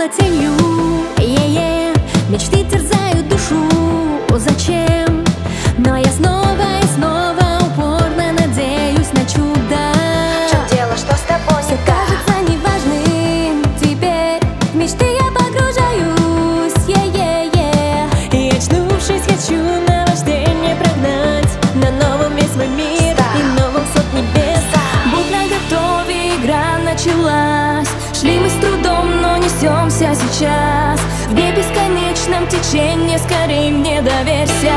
было тенью. Мечты терзают душу, зачем? Но я снова и снова упорно надеюсь на чудо. В чем дело, что с тобой все кажется неважным теперь. В мечты я погружаюсь, и очнувшись, хочу наваждение прогнать. На новом весь мой мир и новом сот небес. Будь наготове, игра началась. Шли мы с трудом, но несемся сейчас в бесконечном течении. Скорей мне доверься.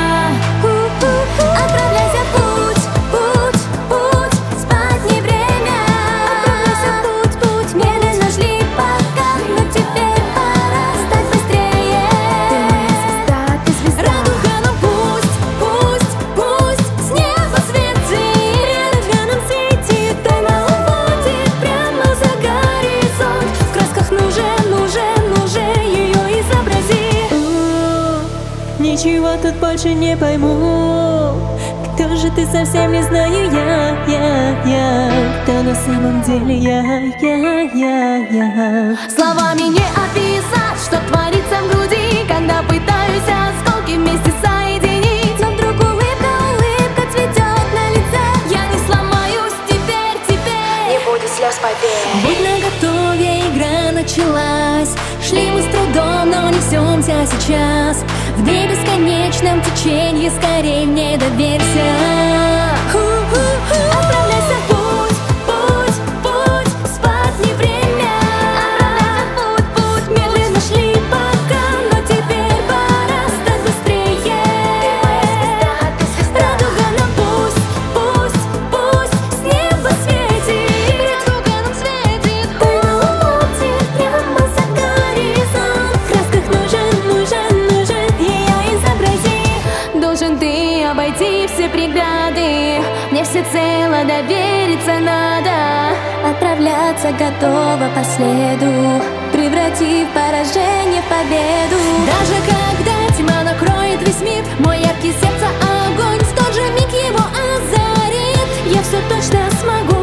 Отправляйся в путь, путь, путь. Спать не время. Отправляйся в путь, путь. Медленно шли пока, но теперь пора стать быстрее. Ты моя звезда, ты звезда. Радуга нам пусть, пусть, пусть с неба светит. Радуга нам светит, тайна уводит прямо за горизонт. В красках нужен ее изобрази. Ничего тут больше не пойму. Кто же ты, совсем не знаю я. Кто на самом деле я. Словами не описать, что творится в груди, когда пытаюсь осколки вместе соединить. Но вдруг улыбка цветет на лице. Я не сломаюсь теперь. Не будет слез, поверь. Будь наготове, игра началась. Шли мы с трудом, но несемся сейчас в бесконечном течении. Скорей мне доверься. Отправляйся в путь, путь, путь. Спать не время. Отправляйся в путь, путь. Медленно шли пока, но теперь пора стать быстрее. Радуга нам пусть, пусть, пусть с неба светит. Радуга нам светит. Тайна уводит прямо за горизонт. В красках нужен ее изобрази. Должен ты обойти все преграды. Мне всецело довериться надо. Отправляться готова по следу, превратив поражение в победу. Даже когда тьма накроет весь мир, мой яркий сердце огонь в тот же миг его озарит. Я все точно смогу.